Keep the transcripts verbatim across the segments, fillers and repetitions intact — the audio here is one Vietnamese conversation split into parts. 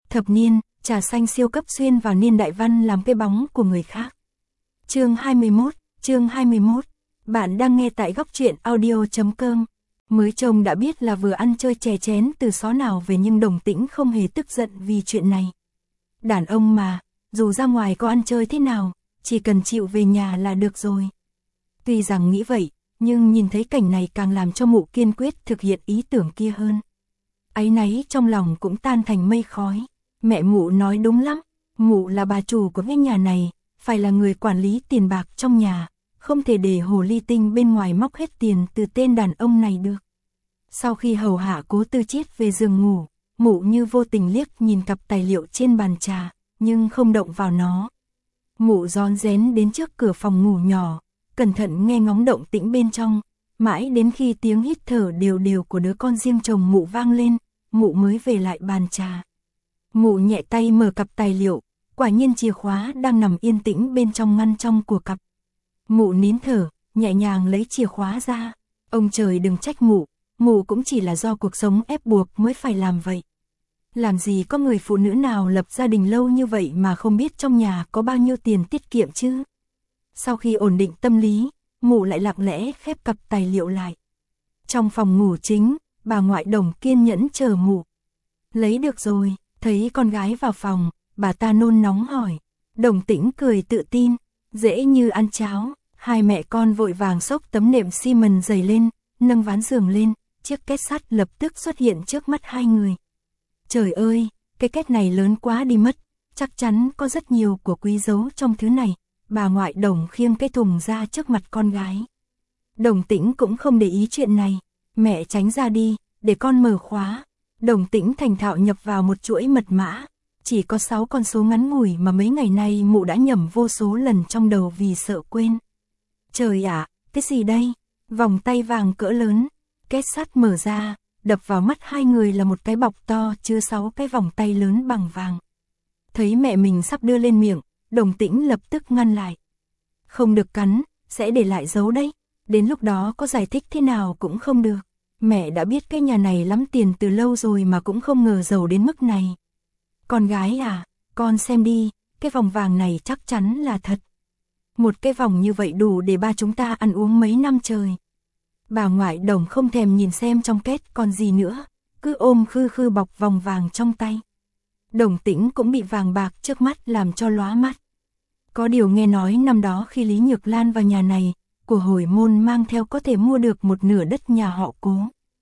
Thập niên, trà xanh siêu cấp xuyên vào niên đại văn làm cái bóng của người khác. Chương hai mươi mốt, chương hai mươi mốt. Bạn đang nghe tại góc truyện audio chấm com. Mới chồng đã biết là vừa ăn chơi chè chén từ xó nào về nhưng Đồng Tĩnh không hề tức giận vì chuyện này. Đàn ông mà, dù ra ngoài có ăn chơi thế nào, chỉ cần chịu về nhà là được rồi. Tuy rằng nghĩ vậy, nhưng nhìn thấy cảnh này càng làm cho Mụ kiên quyết thực hiện ý tưởng kia hơn. Áy náy trong lòng cũng tan thành mây khói. Mẹ Mụ nói đúng lắm, Mụ là bà chủ của cái nhà này, phải là người quản lý tiền bạc trong nhà, không thể để hồ ly tinh bên ngoài móc hết tiền từ tên đàn ông này được. Sau khi hầu hạ Cố Tư Chiết về giường ngủ, Mụ như vô tình liếc nhìn cặp tài liệu trên bàn trà, nhưng không động vào nó. Mụ rón rén đến trước cửa phòng ngủ nhỏ, cẩn thận nghe ngóng động tĩnh bên trong, mãi đến khi tiếng hít thở đều đều của đứa con riêng chồng Mụ vang lên, Mụ mới về lại bàn trà. Mụ nhẹ tay mở cặp tài liệu, quả nhiên chìa khóa đang nằm yên tĩnh bên trong ngăn trong của cặp. Mụ nín thở, nhẹ nhàng lấy chìa khóa ra. Ông trời đừng trách Mụ, Mụ cũng chỉ là do cuộc sống ép buộc mới phải làm vậy. Làm gì có người phụ nữ nào lập gia đình lâu như vậy mà không biết trong nhà có bao nhiêu tiền tiết kiệm chứ. Sau khi ổn định tâm lý, Mụ lại lặng lẽ khép cặp tài liệu lại. Trong phòng ngủ chính, bà ngoại Đồng kiên nhẫn chờ Mụ. Lấy được rồi, thấy con gái vào phòng, bà ta nôn nóng hỏi. Đồng Tĩnh cười tự tin, dễ như ăn cháo. Hai mẹ con vội vàng xốc tấm nệm xi mần dày lên, nâng ván giường lên, chiếc két sắt lập tức xuất hiện trước mắt hai người. Trời ơi, cái két này lớn quá đi mất, chắc chắn có rất nhiều của quý giấu trong thứ này. Bà ngoại Đồng khiêng cái thùng ra trước mặt con gái. Đồng Tĩnh cũng không để ý chuyện này, mẹ tránh ra đi, để con mở khóa. Đồng Tĩnh thành thạo nhập vào một chuỗi mật mã, chỉ có sáu con số ngắn ngủi mà mấy ngày nay Mụ đã nhẩm vô số lần trong đầu vì sợ quên. Trời ạ, cái gì đây? Vòng tay vàng cỡ lớn, két sắt mở ra, đập vào mắt hai người là một cái bọc to chứa sáu cái vòng tay lớn bằng vàng. Thấy mẹ mình sắp đưa lên miệng, Đồng Tĩnh lập tức ngăn lại. Không được cắn, sẽ để lại dấu đấy, đến lúc đó có giải thích thế nào cũng không được. Mẹ đã biết cái nhà này lắm tiền từ lâu rồi mà cũng không ngờ giàu đến mức này. Con gái à, con xem đi, cái vòng vàng này chắc chắn là thật. Một cái vòng như vậy đủ để ba chúng ta ăn uống mấy năm trời. Bà ngoại Đồng không thèm nhìn xem trong két còn gì nữa, cứ ôm khư khư bọc vòng vàng trong tay. Đồng Tĩnh cũng bị vàng bạc trước mắt làm cho lóa mắt. Có điều nghe nói năm đó khi Lý Nhược Lan vào nhà này, của hồi môn mang theo có thể mua được một nửa đất nhà họ Cố.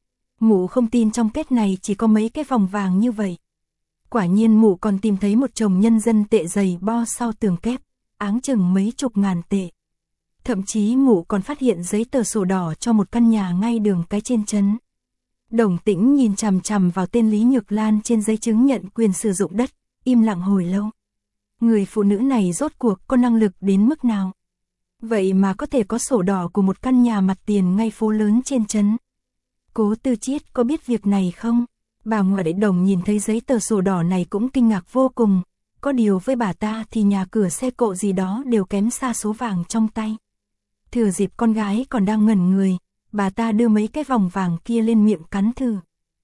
Mụ không tin trong két này chỉ có mấy cái vòng vàng như vậy. Quả nhiên Mụ còn tìm thấy một chồng nhân dân tệ dày bo sau tường kép, áng chừng mấy chục ngàn tệ. Thậm chí Mụ còn phát hiện giấy tờ sổ đỏ cho một căn nhà ngay đường cái trên trấn. Đồng Tĩnh nhìn chằm chằm vào tên Lý Nhược Lan trên giấy chứng nhận quyền sử dụng đất, im lặng hồi lâu. Người phụ nữ này rốt cuộc có năng lực đến mức nào? Vậy mà có thể có sổ đỏ của một căn nhà mặt tiền ngay phố lớn trên trấn. Cố Tư Chiết có biết việc này không? Bà ngoại Đồng nhìn thấy giấy tờ sổ đỏ này cũng kinh ngạc vô cùng. Có điều với bà ta thì nhà cửa xe cộ gì đó đều kém xa số vàng trong tay. Thừa dịp con gái còn đang ngẩn người, bà ta đưa mấy cái vòng vàng kia lên miệng cắn thử.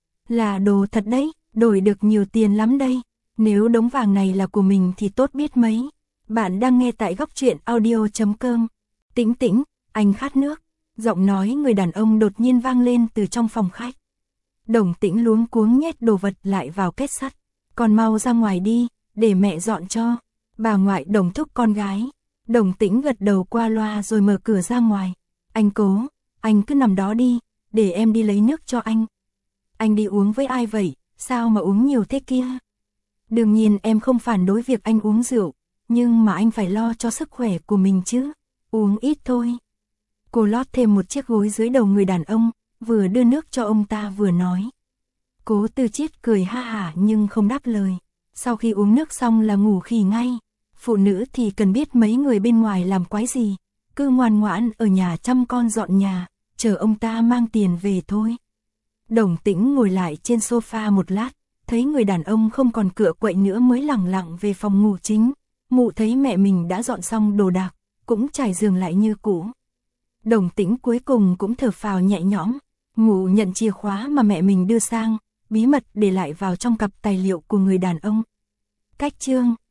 Là đồ thật đấy, đổi được nhiều tiền lắm đây. Nếu đống vàng này là của mình thì tốt biết mấy. Bạn đang nghe tại góc truyện audio chấm com. Tĩnh Tĩnh, anh khát nước. Giọng nói người đàn ông đột nhiên vang lên từ trong phòng khách. Đồng Tĩnh luống cuống nhét đồ vật lại vào két sắt. Con mau ra ngoài đi, để mẹ dọn cho. Bà ngoại Đồng thúc con gái. Đồng Tĩnh gật đầu qua loa rồi mở cửa ra ngoài. Anh Cố, anh cứ nằm đó đi, để em đi lấy nước cho anh. Anh đi uống với ai vậy, sao mà uống nhiều thế kia? Đương nhiên em không phản đối việc anh uống rượu, nhưng mà anh phải lo cho sức khỏe của mình chứ, uống ít thôi. Cô lót thêm một chiếc gối dưới đầu người đàn ông, vừa đưa nước cho ông ta vừa nói. Cố Tư Chiết cười ha hả nhưng không đáp lời. Sau khi uống nước xong là ngủ khì ngay. Phụ nữ thì cần biết mấy người bên ngoài làm quái gì, cứ ngoan ngoãn ở nhà chăm con dọn nhà, chờ ông ta mang tiền về thôi. Đồng Tĩnh ngồi lại trên sofa một lát, thấy người đàn ông không còn cựa quậy nữa mới lẳng lặng về phòng ngủ chính. Mụ thấy mẹ mình đã dọn xong đồ đạc, cũng trải giường lại như cũ. Đồng Tĩnh cuối cùng cũng thở phào nhẹ nhõm. Mụ nhận chìa khóa mà mẹ mình đưa sang, bí mật để lại vào trong cặp tài liệu của người đàn ông, Cách chương